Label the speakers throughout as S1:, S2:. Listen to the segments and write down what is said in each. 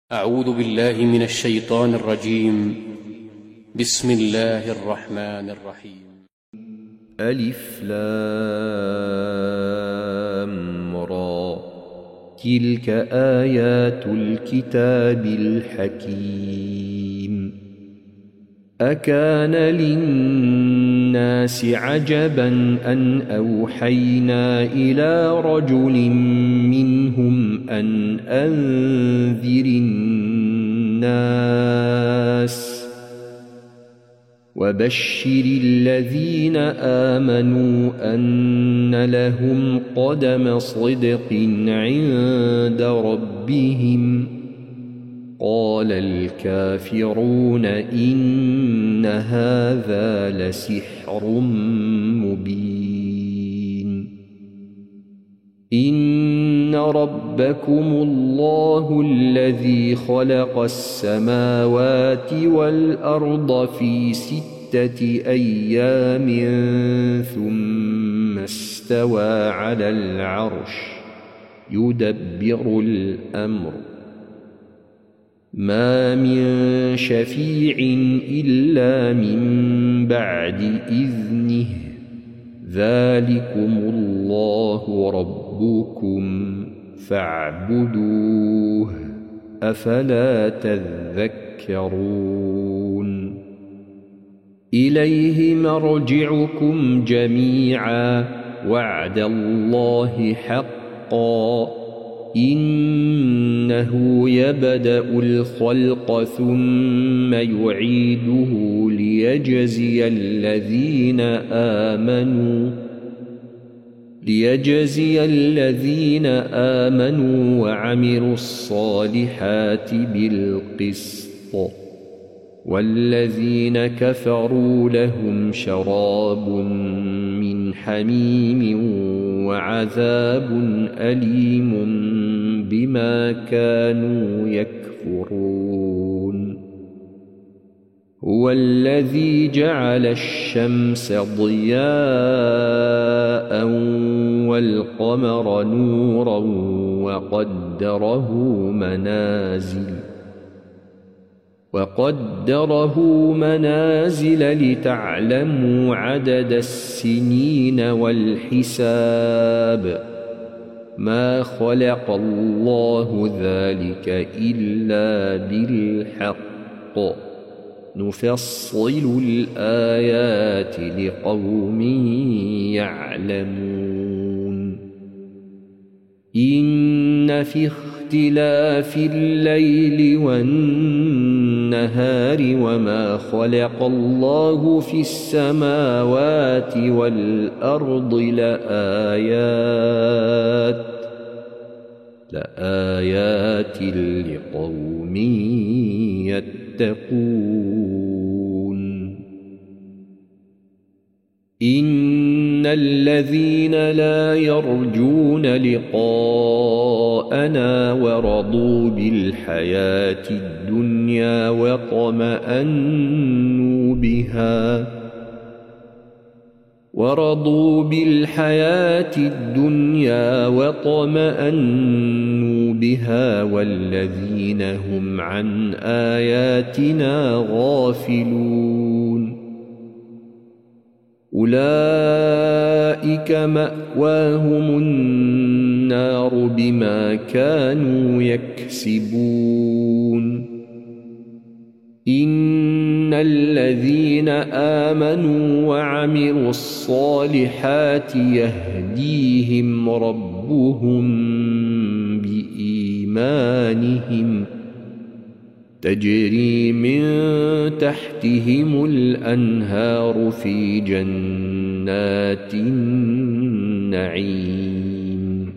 S1: أعوذ بالله من الشيطان الرجيم. بسم الله الرحمن الرحيم.
S2: ألف لام را تلك آيات الكتاب الحكيم. أكان للناس عجبا أن أوحينا إلى رجل منهم أن أنذر الناس وبشر الذين آمنوا أن لهم قدم صدق عند ربهم. قال الكافرون إن هذا لسحر مبين. إن ربكم الله الذي خلق السماوات والأرض في 6 أيام ثم استوى على العرش يدبر الأمر ما من شفيع إلا من بعد إذنه. ذلكم الله ربكم فاعبدوه أفلا تذكرون. إليه مرجعكم جميعا وعد الله حقا. إنه يبدأ الخلق ثم يعيده ليجزي الذين آمنوا وعملوا الصالحات بالقسط. والذين كفروا لهم شراب من حميم وعذاب أليم بما كانوا يكفرون. هو الذي جعل الشمس ضياء والقمر نورا وقدره منازل لتعلموا عدد السنين والحساب. ما خلق الله ذلك إلا بالحق. نفصل الآيات لقوم يعلمون. إن في اختلاف الليل والنهار وما خلق الله في السماوات والأرض لآيات لقوم يتقون. إن الذين لا يرجون لقاءنا ورضوا بالحياة الدنيا واطمأنوا بها والذين هم عن آياتنا غافلون أولئك مأواهم النار بما كانوا يكسبون. إن الذين آمنوا وعملوا الصالحات يهديهم ربهم بإيمانهم تجري من تحتهم الأنهار في جنات النعيم.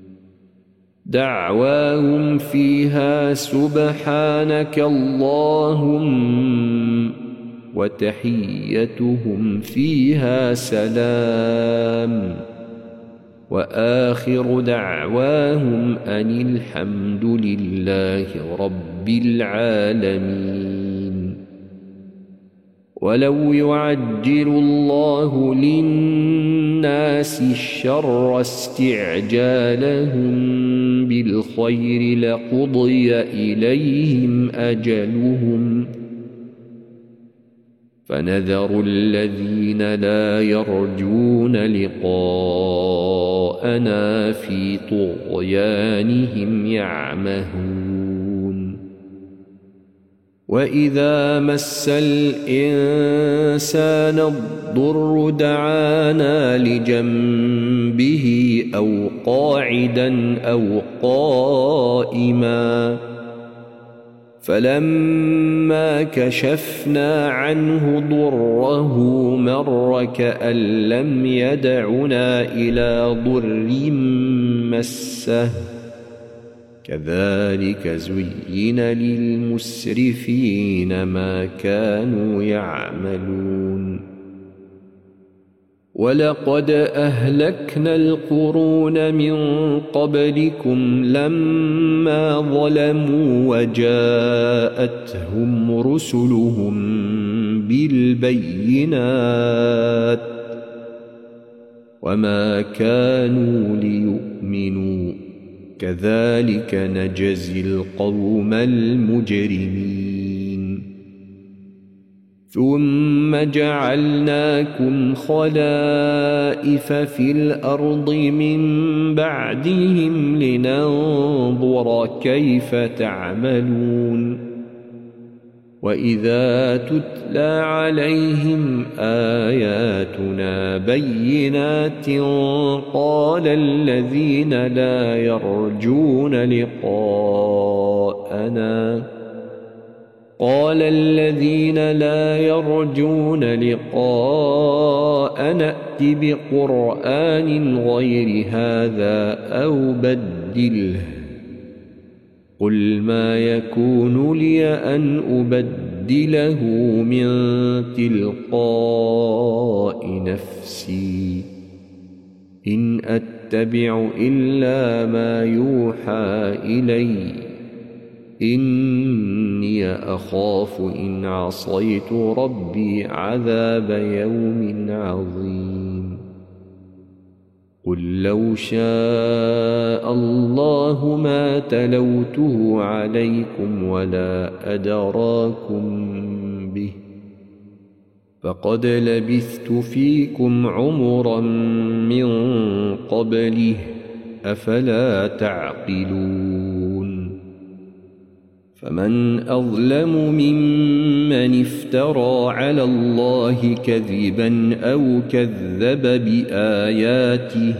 S2: دعواهم فيها سبحانك اللهم وتحيتهم فيها سلام. وآخر دعواهم أن الحمد لله رب العالمين. ولو يعجل الله للناس الشر استعجالهم بالخير لقضي إليهم أجلهم فنذر الذين لا يرجون لقاءنا في طغيانهم يعمهون وإذا مس الإنسان الضر دعانا لجنبه أو قاعدا أو قائما فلما كشفنا عنه ضره مر كأن لم يدعنا إلى ضر مسه كذلك زين للمسرفين ما كانوا يعملون ولقد أهلكنا القرون من قبلكم لما ظلموا وجاءتهم رسلهم بالبينات وما كانوا ليؤمنوا كذلك نجزي القوم المجرمين ثم جعلناكم خلائف في الأرض من بعدهم لننظر كيف تعملون وإذا تتلى عليهم آياتنا بينات قال الذين لا يرجون لقاءنا ائت بقرآن غير هذا أو بدله قل ما يكون لي أن أبدله من تلقاء نفسي إن أتبع إلا ما يوحى إلي إني أخاف إن عصيت ربي عذاب يوم عظيم قل لو شاء الله ما تلوته عليكم ولا أدراكم به فقد لبثت فيكم عمرا من قبله أفلا تعقلون فمن أظلم ممن افترى على الله كذبا أو كذب بآياته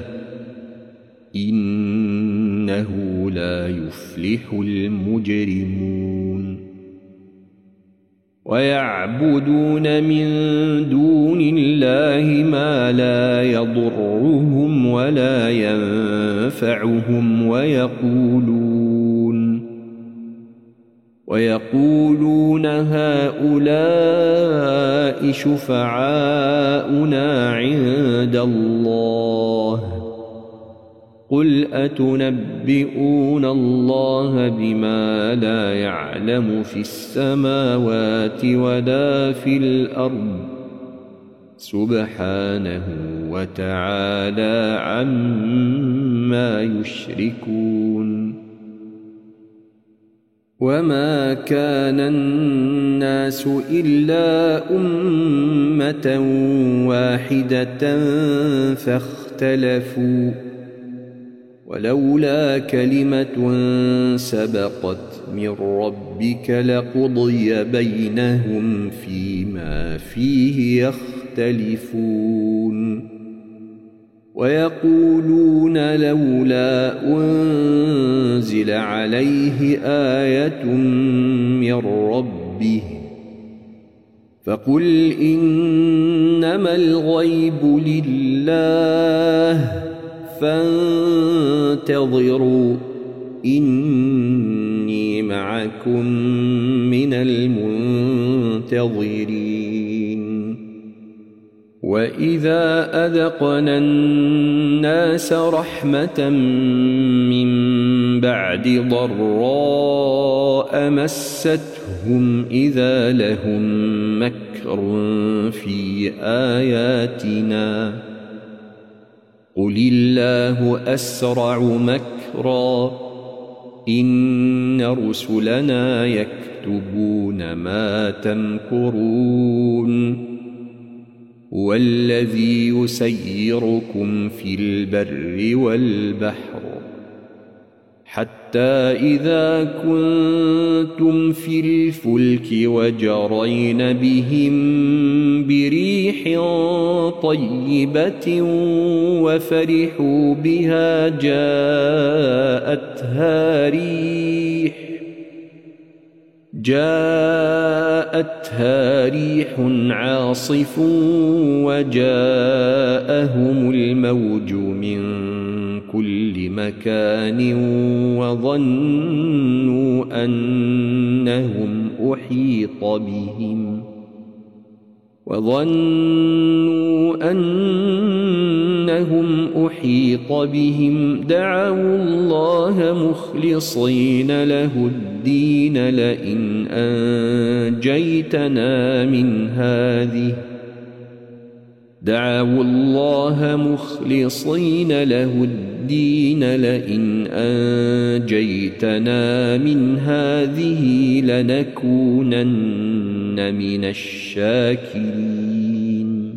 S2: إنه لا يفلح المجرمون ويعبدون من دون الله ما لا يضرهم ولا ينفعهم ويقولون هؤلاء شفعاؤنا عند الله قل أتنبئون الله بما لا يعلم في السماوات ولا في الأرض سبحانه وتعالى عما يشركون وما كان الناس إلا أمة واحدة فاختلفوا ولولا كلمة سبقت من ربك لقضي بينهم فيما فيه يختلفون ويقولون لولا أنزل عليه آية من ربه فقل إنما الغيب لله فانتظروا إني معكم من المنتظرين وإذا أذقنا الناس رحمة من بعد ضراء مستهم إذا لهم مكر في آياتنا قل الله أسرع مكرا إن رسلنا يكتبون ما تمكرون هو الذي يسيركم في البر والبحر حتى إذا كنتم في الفلك وجرين بهم بريح طيبة وفرحوا بها جاءتها ريح عاصف وجاءهم الموج من كل مكان وظنوا أنهم أحيط بهم دعوا الله مخلصين له الدين لئن أنجيتنا من هذه لنكونن من الشاكرين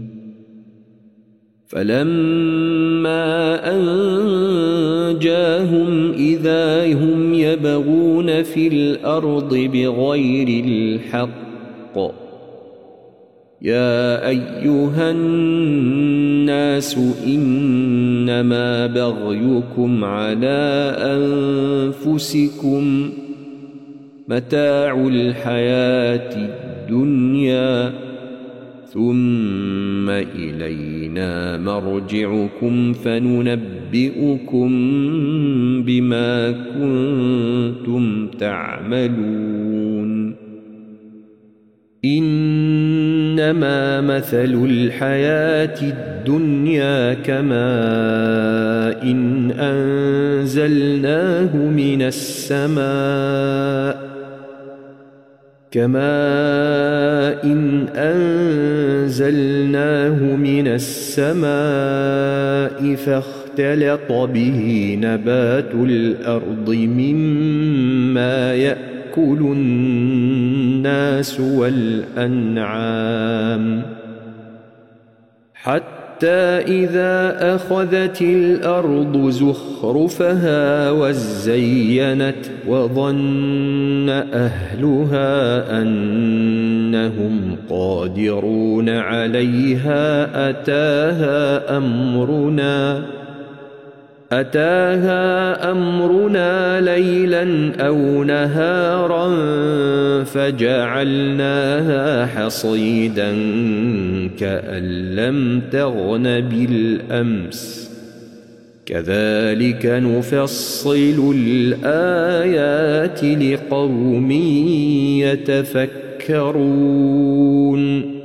S2: فلما أنجاهم إذا هم يبغون في الأرض بغير الحق يا أيها الناس إنما بغيكم على أنفسكم متاع الحياة الدنيا ثم إلينا مرجعكم فننبئكم بما كنتم تعملون إنما مثل الحياة الدنيا كماء إن أنزلناه من السماء فاختلط به نبات الأرض مما يأكل الناس والأنعام حتى إذا أخذت الأرض زخرفها وزينت وظن أهلها أنهم قادرون عليها أتاها أمرنا ليلا أو نهارا فجعلناها حصيدا كأن لم تغن بالأمس كذلك نفصل الآيات لقوم يتفكرون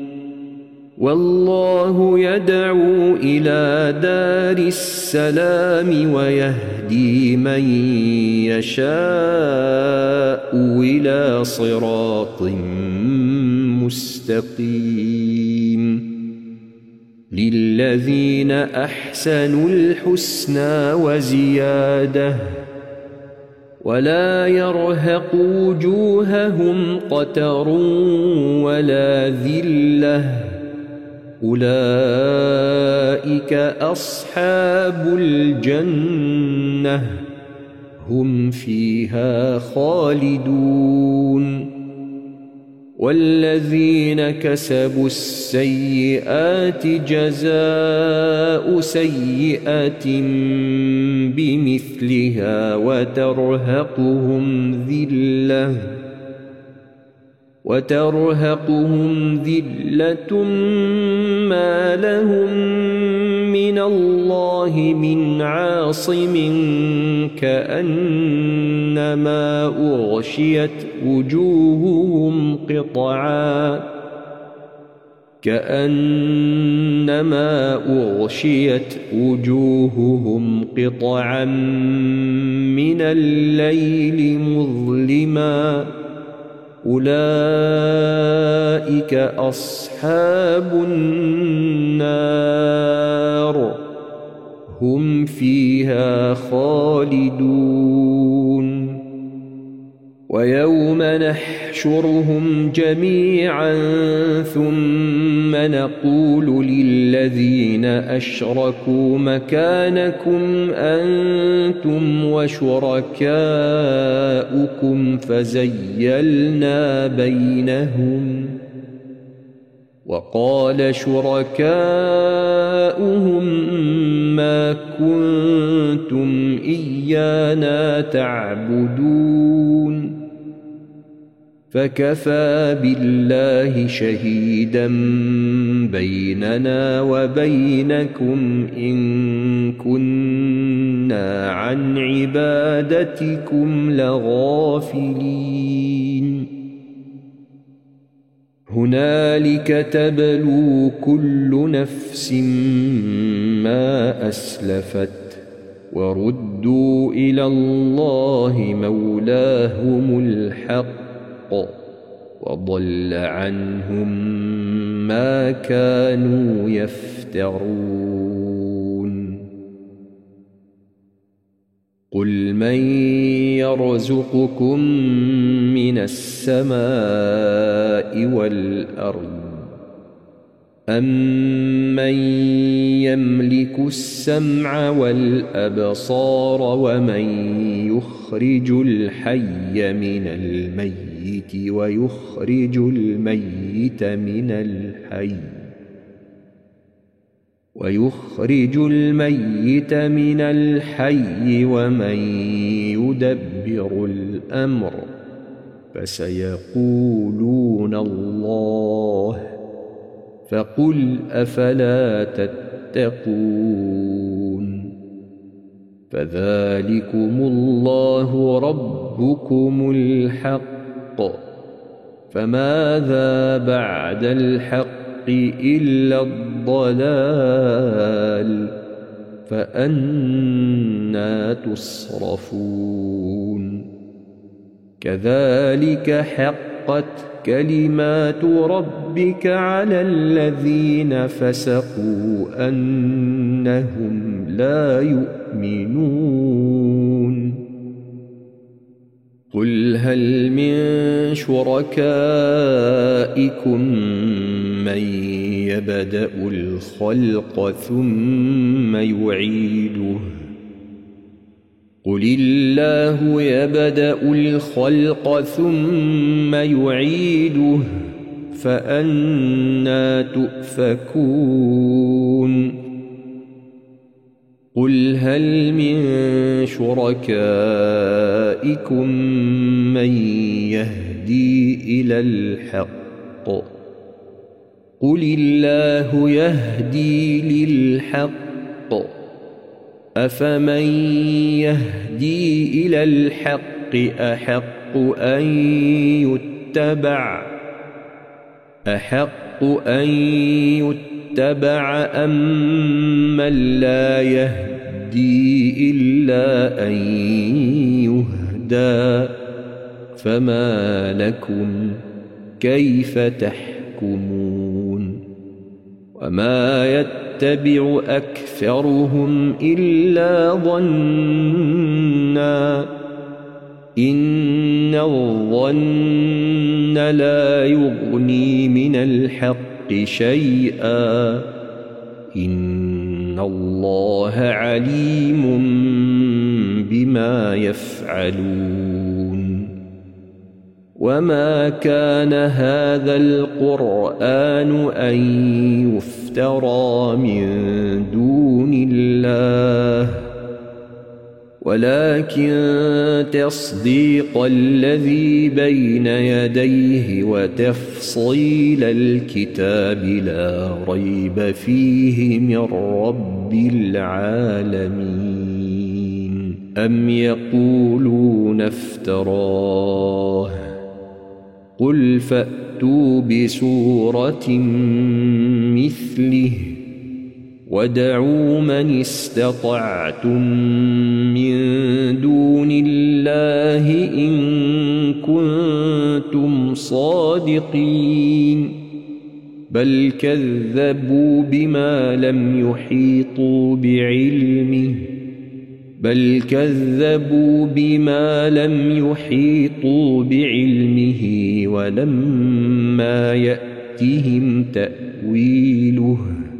S2: والله يدعو إلى دار السلام ويهدي من يشاء إلى صراط مستقيم للذين أحسنوا الحسنى وزيادة ولا يرهق وجوههم قتر ولا ذلة أولئك أصحاب الجنة هم فيها خالدون والذين كسبوا السيئات جزاء سيئة بمثلها وترهقهم ذلة ما لهم من الله من عاصم كأنما أغشيت وجوههم قطعا من الليل مظلما أولئك أصحاب النار هم فيها خالدون ويوم نحشرهم جميعا ثم نقول للذين أشركوا مكانكم أنتم وشركاؤكم فزيلنا بينهم وقال شركاؤهم ما كنتم إيانا تعبدون فكفى بالله شهيدا بيننا وبينكم إن كنا عن عبادتكم لغافلين هنالك تبلو كل نفس ما أسلفت وردوا إلى الله مولاهم الحق وضل عنهم ما كانوا يفترون قل من يرزقكم من السماء والأرض أمن يملك السمع والأبصار ومن يخرج الحي من الميت ويخرج الميت من الحي ومن يدبر الأمر فسيقولون الله فقل أفلا تتقون فذلكم الله ربكم الحق فماذا بعد الحق إلا الضلال فأنى تصرفون كذلك حقت كلمات ربك على الذين فسقوا أنهم لا يؤمنون قل هل من شركائكم من يبدأ الخلق ثم يعيده قل الله يبدأ الخلق ثم يعيده فأنى تؤفكون قل هل من شركائكم من يهدي إلى الحق قل الله يهدي للحق أفمن يهدي إلى الحق أحق أن يتبع أم من لا يهدي إلا أن يهدى فما لكم كيف تحكمون وما يتبع أكثرهم إلا ظنا إن الظن لا يغني من الحق شيئا إن الله عليم بما يفعلون وما كان هذا القرآن أن يفترى من دون الله ولكن تصديق الذي بين يديه وتفصيل الكتاب لا ريب فيه من رب العالمين أم يقولون افتراه قل فأتوا بسورة مثله وادعوا من استطعتم من دون الله إن كنتم صادقين بل كذبوا بما لم يحيطوا بعلمه بل كذبوا بما لم يحيطوا بعلمه ولما يأتهم تأويله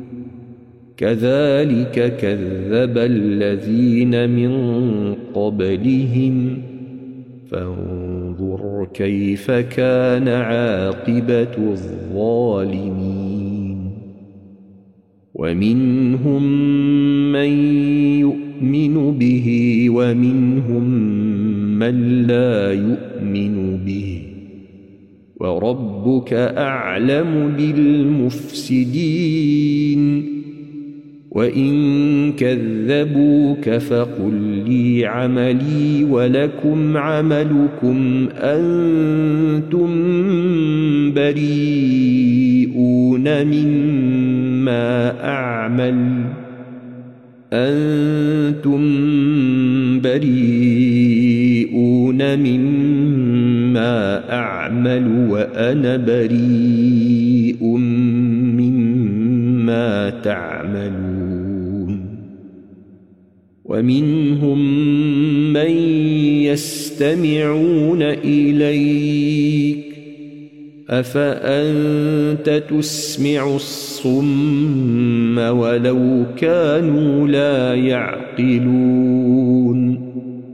S2: كذلك كذب الذين من قبلهم فانظر كيف كان عاقبة الظالمين ومنهم من يؤمن به ومنهم من لا يؤمن به وربك أعلم بالمفسدين وإن كذبوك فقل لي عملي ولكم عملكم أنتم بريئون مما أعمل وأنا بريء مما تعملون ومنهم من يستمعون إليك أفأنت تسمع الصم ولو كانوا لا يعقلون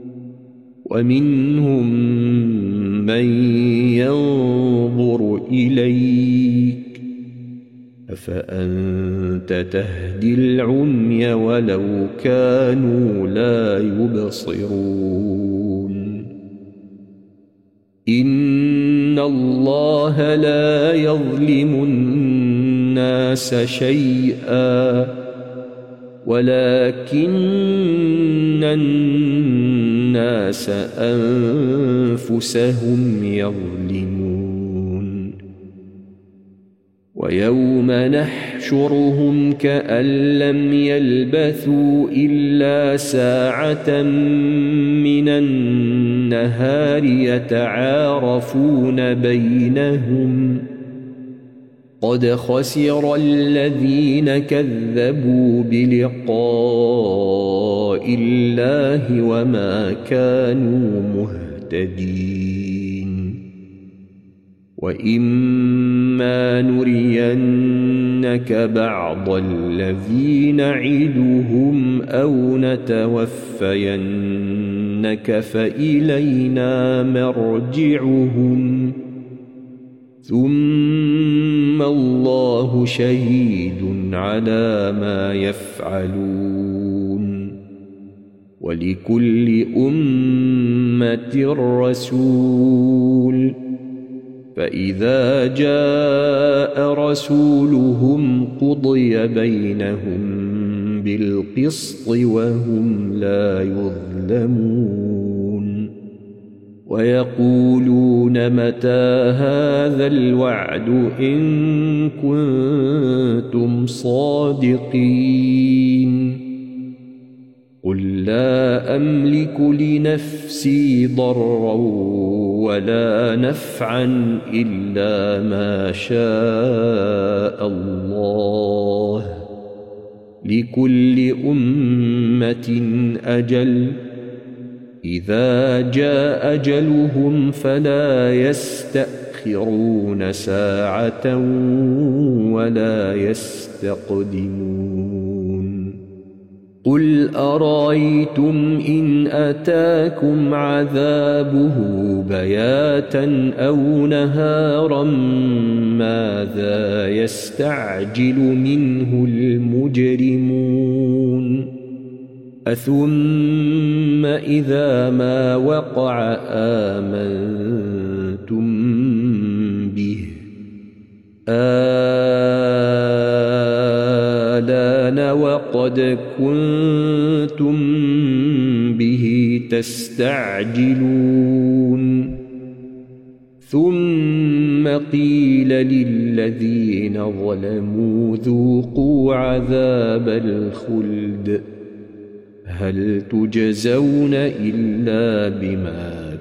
S2: ومنهم من ينظر إليك أفأنت تهدي العمي ولو كانوا لا يبصرون إن الله لا يظلم الناس شيئا ولكن الناس أنفسهم يظلمون ويوم نحشرهم كأن لم يلبثوا إلا ساعة من النهار يتعارفون بينهم قد خسر الذين كذبوا بلقاء الله وما كانوا مهتدين وإما نرينك بعض الذي نعدهم أو نتوفينك فإلينا مرجعهم ثم الله شهيد على ما يفعلون ولكل أمة رسول فإذا جاء رسولهم قضي بينهم بالقسط وهم لا يظلمون ويقولون متى هذا الوعد إن كنتم صادقين قل لا أملك لنفسي ضرا ولا نفعا إلا ما شاء الله لكل أمة أجل إذا جاء أجلهم فلا يستأخرون ساعة ولا يستقدمون قل أرأيتم إن أتاكم عذابه بياتا أو نهارا ماذا يستعجل منه المجرمون أثم إذا ما وقع آمنتم به آلان وقد كنتم به تستعجلون ثم قيل للذين ظلموا ذوقوا عذاب الخلد هل تجزون إلا بما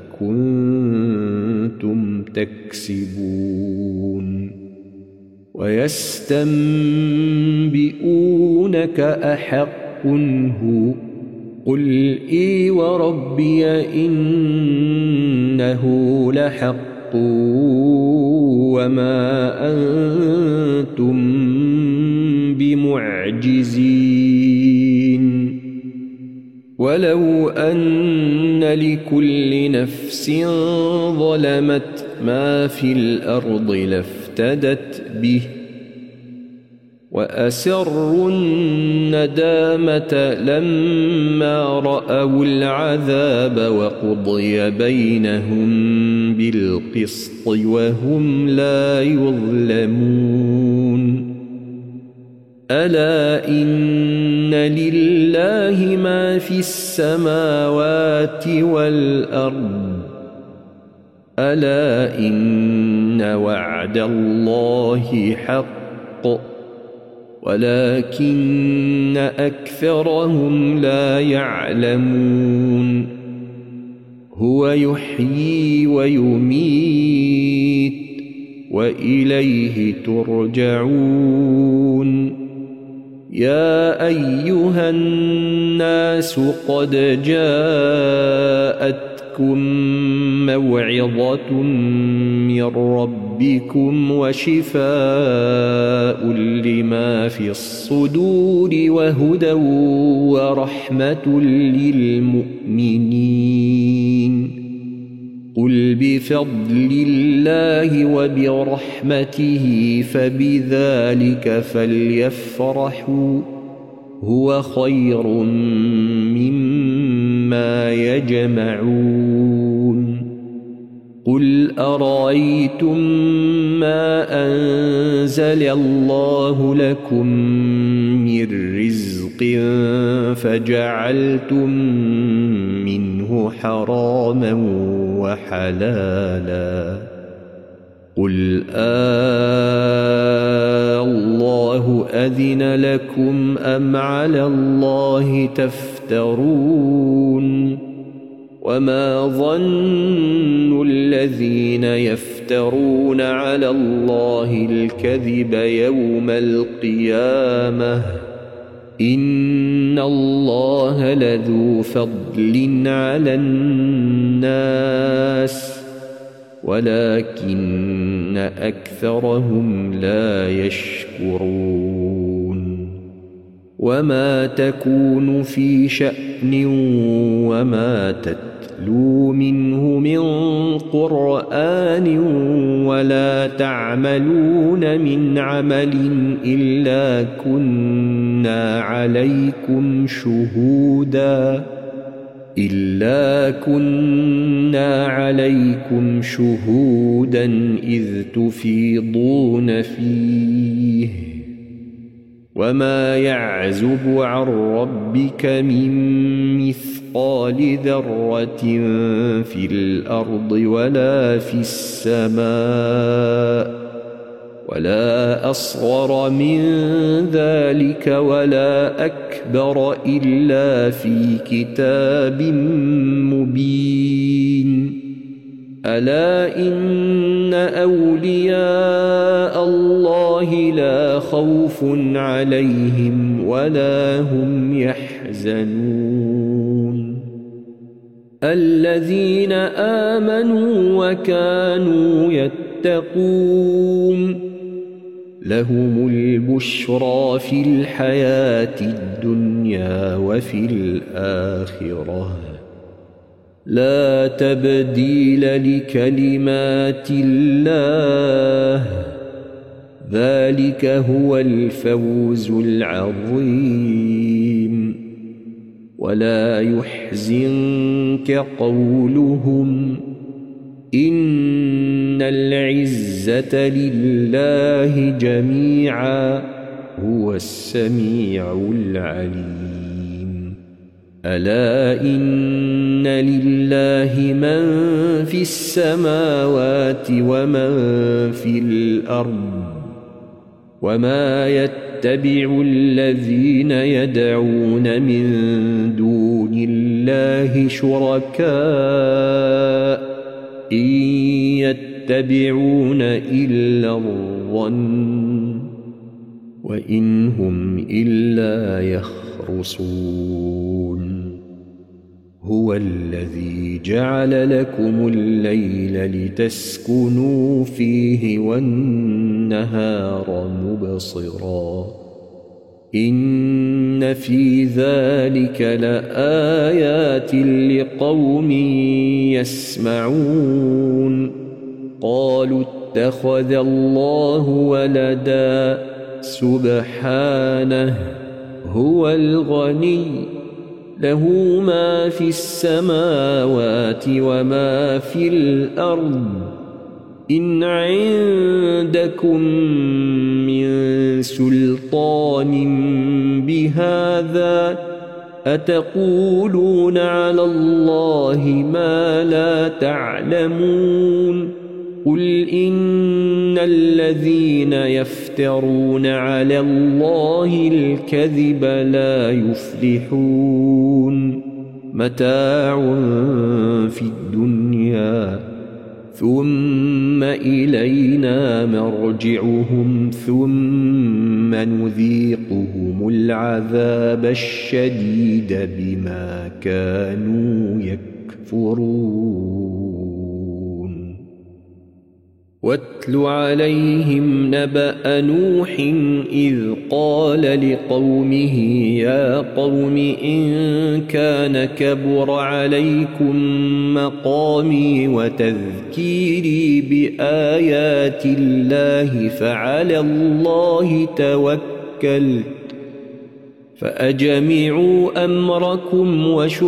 S2: كنتم تكسبون ويستنبئونك أحق هو قل إي وربي إنه لحق وما أنتم بمعجزين ولو أن لكل نفس ظلمت ما في الأرض لافتدت به وأسروا الندامة لما رأوا العذاب وقضي بينهم بالقسط وهم لا يظلمون ألا إن لله ما في السماوات والأرض ألا إن وعد الله حق ولكن أكثرهم لا يعلمون هو يحيي ويميت وإليه ترجعون يا أيها الناس قد جاءتكم موعظة من ربكم وشفاء لما في الصدور وهدى ورحمة للمؤمنين قل بفضل الله وبرحمته فبذلك فليفرحوا هو خير مما يجمعون قل أرأيتم ما أنزل الله لكم من رزق فجعلتم منه حراما وحلالا قل الله أذن لكم أم على الله تفترون وما ظن الذين يفترون على الله الكذب يوم القيامة إن الله لذو فضل على الناس ولكن أكثرهم لا يشكرون وما تكون في شأن وما تتلو منه من قرآن ولا تعملون من عمل إلا كنا عليكم شهودا إذ تفيضون فيه وما يعزب عن ربك من مثقال ذرة في الأرض ولا في السماء ولا أصغر من ذلك ولا أكبر إلا في كتاب مبين ألا إن أولياء الله لا خوف عليهم ولا هم يحزنون الذين آمنوا وكانوا يتقون لهم البشرى في الحياة الدنيا وفي الآخرة لا تبديل لكلمات الله ذلك هو الفوز العظيم ولا يحزنك قولهم إن العزة لله جميعا هو السميع العليم ألا إن لله من في السماوات ومن في الأرض وما يتبع الذين يدعون من دون الله شركاء إن يتبعون إلا الظن وإن هم إلا يخرصون هو الذي جعل لكم الليل لتسكنوا فيه والنهار مبصرا إن في ذلك لآيات لقوم يسمعون قالوا اتخذ الله ولدا سبحانه هو الغني له ما في السماوات وما في الأرض إن عندكم من سلطان بهذا أتقولون على الله ما لا تعلمون قل إن الذين يفترون على الله الكذب لا يفلحون متاع في الدنيا ثم إلينا مرجعهم ثم نذيقهم العذاب الشديد بما كانوا يكفرون واتل عليهم نبأ نوح إذ قال لقومه يا قوم إن كان كبر عليكم مقامي وتذكيري بآيات الله فعلى الله توكلت فأجمعوا أمركم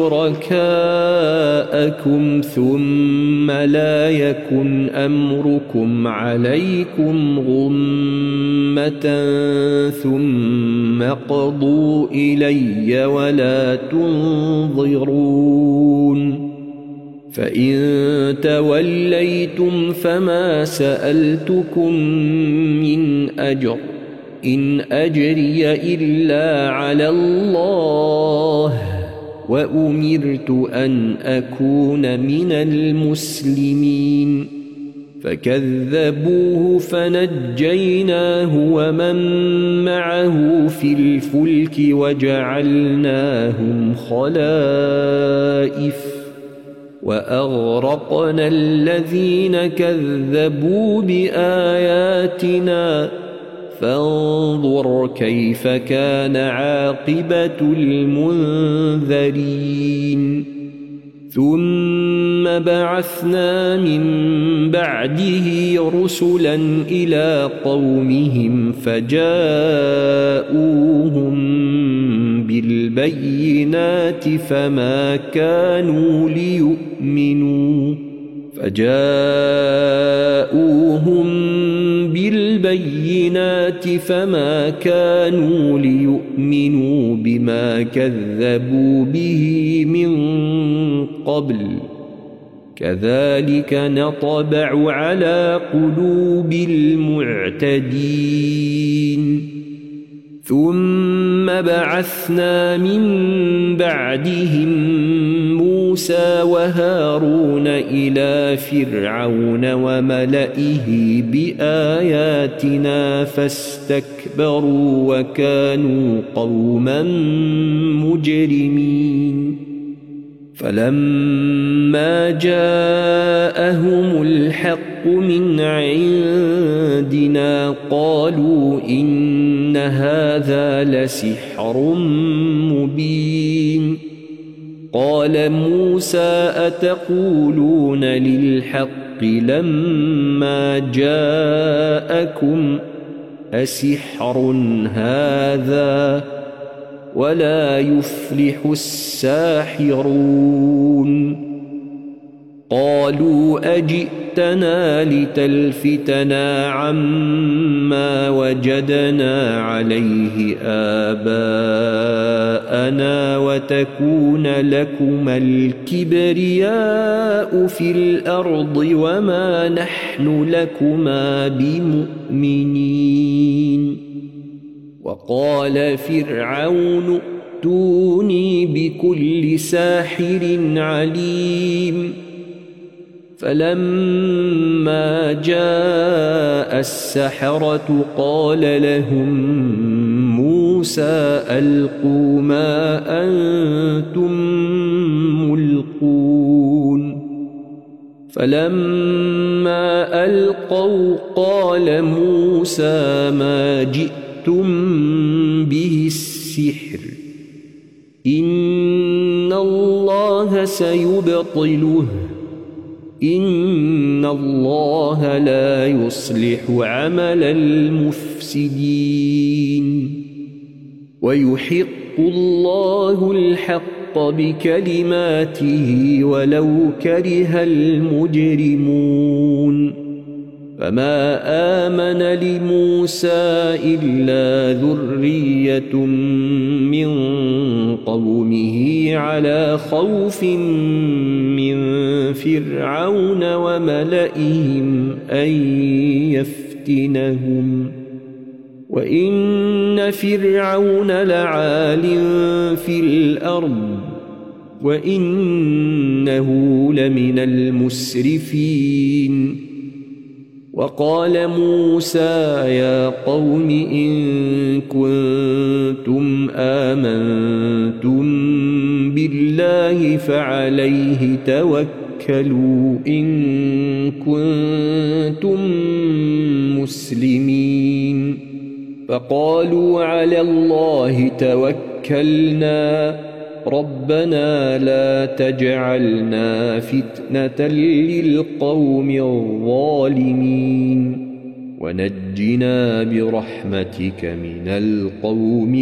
S2: وشركاءكم ثم لا يكن أمركم عليكم غمة ثم قضوا إلي ولا تنظرون فإن توليتم فما سألتكم من أجر إن أجري إلا على الله وأمرت أن أكون من المسلمين فكذبوه فنجيناه ومن معه في الفلك وجعلناهم خلائف وأغرقنا الذين كذبوا بآياتنا فانظر كيف كان عاقبة المنذرين ثم بعثنا من بعده رسلا إلى قومهم فجاءوهم بالبينات فما كانوا ليؤمنوا بما كذبوا به من قبل كذلك نطبع على قلوب المعتدين ثم بعثنا من بعدهم موسى وهارون إلى فرعون وملئه بآياتنا فاستكبروا وكانوا قوما مجرمين فلما جاءهم الحق من عندنا قالوا إن هذا لسحر مبين قال موسى أتقولون للحق لما جاءكم أسحر هذا ولا يفلح الساحرون قالوا أجئتنا لتلفتنا عما وجدنا عليه آباءنا وتكون لكما الكبرياء في الأرض وما نحن لكما بمؤمنين وقال فرعون ائتوني بكل ساحر عليم فلما جاء السحرة قال لهم موسى ألقوا ما أنتم فلما ألقوا قال موسى ما جئتم به السحر إن الله سيبطله إن الله لا يصلح عمل المفسدين ويحق الله الحق بكلماته ولو كره المجرمون فما آمن لموسى إلا ذرية من قومه على خوف من فرعون وملئهم أن يفتنهم وإن فرعون لعال في الأرض وإنه لمن المسرفين وقال موسى يا قوم إن كنتم آمنتم بالله فعليه توكلوا إن كنتم مسلمين فقالوا على الله توكلنا ربنا لا تجعلنا فتنة للقوم الظالمين ونجنا برحمتك من القوم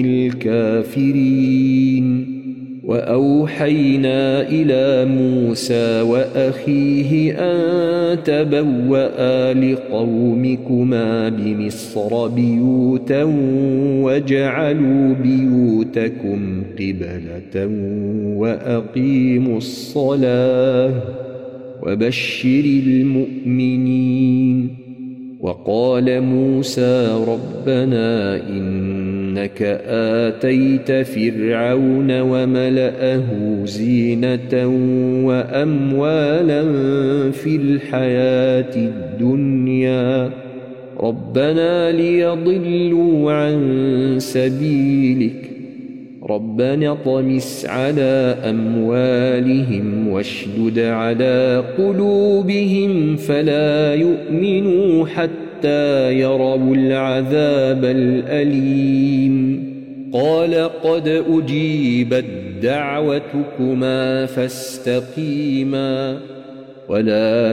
S2: الكافرين وأوحينا إلى موسى وأخيه أن تبوأ لقومكما بمصر بيوتا واجعلوا بيوتكم قبلة وأقيموا الصلاة وبشر المؤمنين وقال موسى ربنا إنك آتيت فرعون وملأه زينة وأموالا في الحياة الدنيا ربنا ليضلوا عن سبيلك ربنا اطمس على أموالهم واشدد على قلوبهم فلا يؤمنوا حتى يروا العذاب الأليم قال قد أجيبت دعوتكما فاستقيما ولا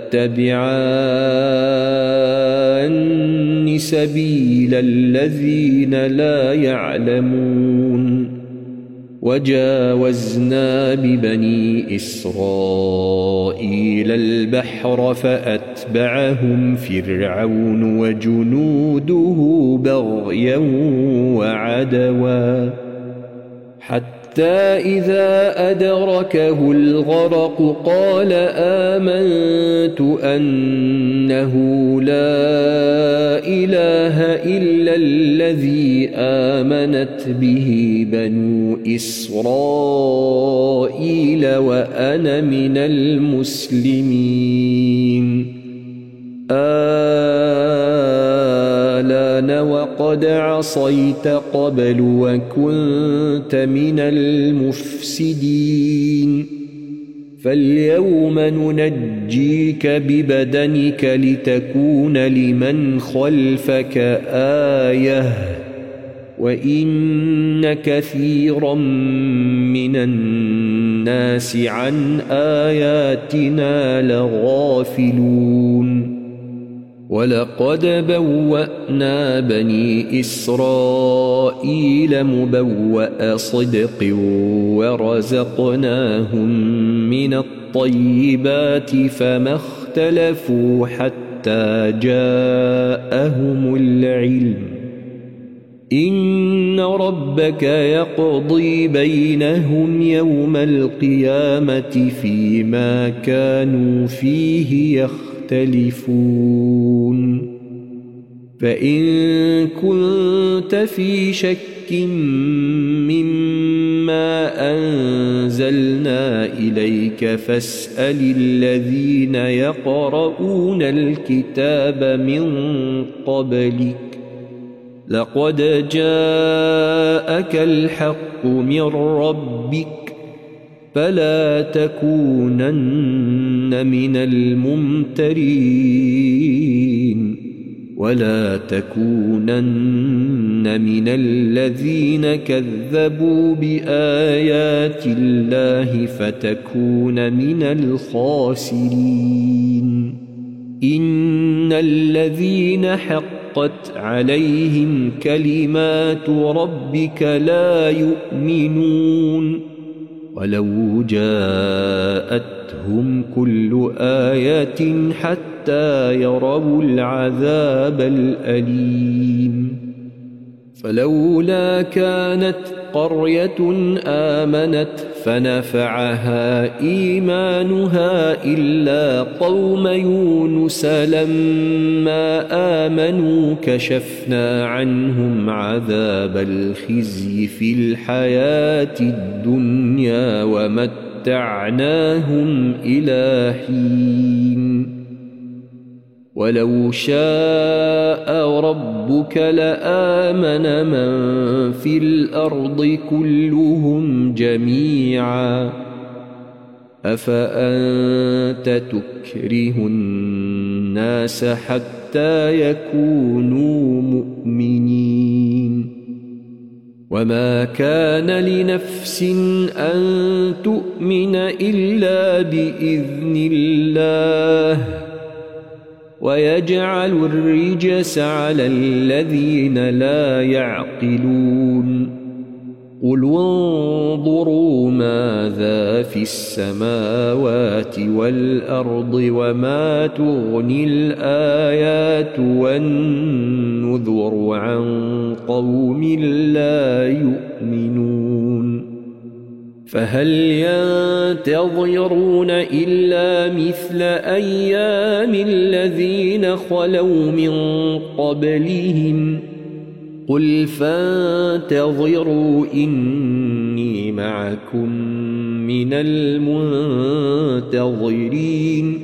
S2: تتبعان سبيل الذين لا يعلمون وجاوزنا ببني إسرائيل البحر فأتبعهم فرعون وجنوده بغيا وعدوا حتى إذا أدركه الغرق قال آمنت أنه لا إله إلا الذي آمنت به بنو إسرائيل وأنا من المسلمين الآن وقد عصيت قبل وكنت من المفسدين فاليوم ننجيك ببدنك لتكون لمن خلفك آية وإن كثيرا من الناس عن آياتنا لغافلون ولقد بوأنا بني إسرائيل مبوأ صدق ورزقناهم من الطيبات فما اختلفوا حتى جاءهم العلم إن ربك يقضي بينهم يوم القيامة فيما كانوا فيه يختلفون فإن كنت في شك مما أنزلنا إليك فاسأل الذين يقرؤون الكتاب من قبلك لقد جاءك الحق من ربك فلا تكونن من الممترين ولا تكونن من الذين كذبوا بآيات الله فتكون من الخاسرين إن الذين حقت عليهم كلمات ربك لا يؤمنون ولو جاءتهم كل آية حتى يروا العذاب الأليم فلولا كانت قرية آمنت فنفعها إيمانها إلا قوم يونس لما آمنوا كشفنا عنهم عذاب الخزي في الحياة الدنيا ومتعناهم إلى حين ولو شاء ربك لآمن من في الأرض كلهم جميعا أفأنت تكره الناس حتى يكونوا مؤمنين وما كان لنفس أن تؤمن إلا بإذن الله ويجعل الرجس على الذين لا يعقلون قل انظروا ماذا في السماوات والأرض وما تغني الآيات والنذر عن قوم لا يؤمنون فهل ينتظرون إلا مثل أيام الذين خلوا من قبلهم قل فانتظروا إني معكم من المنتظرين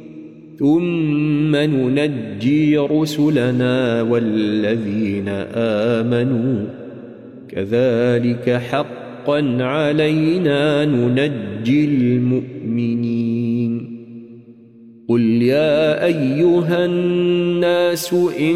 S2: ثم ننجي رسلنا والذين آمنوا كذلك حقا علينا ننجي المؤمنين قل يا أيها الناس إن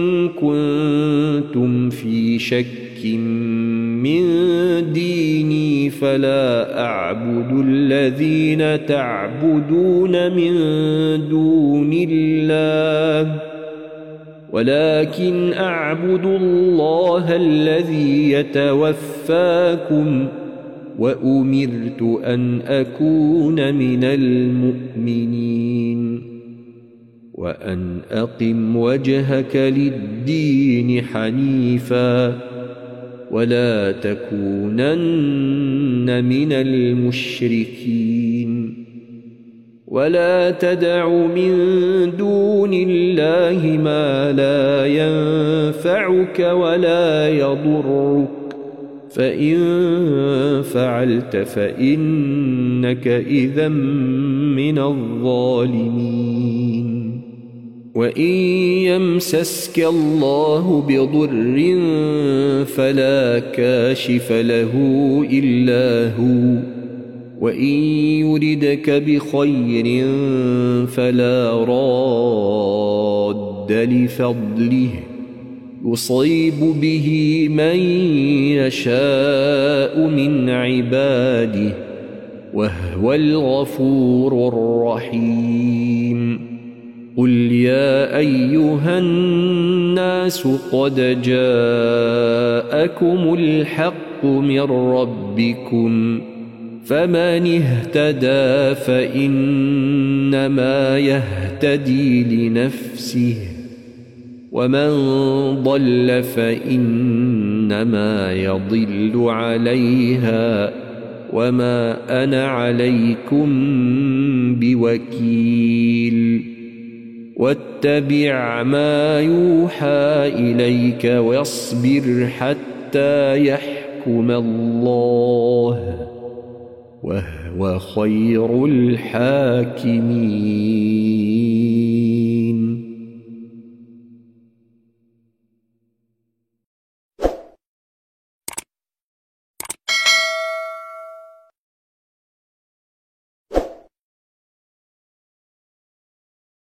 S2: كنتم في شك من ديني فلا أعبد الذين تعبدون من دون الله ولكن أعبد الله الذي يتوفاكم وأمرت أن أكون من المؤمنين وأن أقم وجهك للدين حنيفا ولا تكونن من المشركين ولا تدع من دون الله ما لا ينفعك ولا يضرك فإن فعلت فإنك إذا من الظالمين وإن يمسسك الله بضر فلا كاشف له إلا هو وإن يردك بخير فلا راد لفضله يصيب به من يشاء من عباده وهو الغفور الرحيم قل يا أيها الناس قد جاءكم الحق من ربكم فمن اهتدى فإنما يهتدي لنفسه ومن ضل فإنما يضل عليها وما أنا عليكم بوكيل واتبع ما يوحى إليك واصبر حتى يحكم الله وهو خير الحاكمين.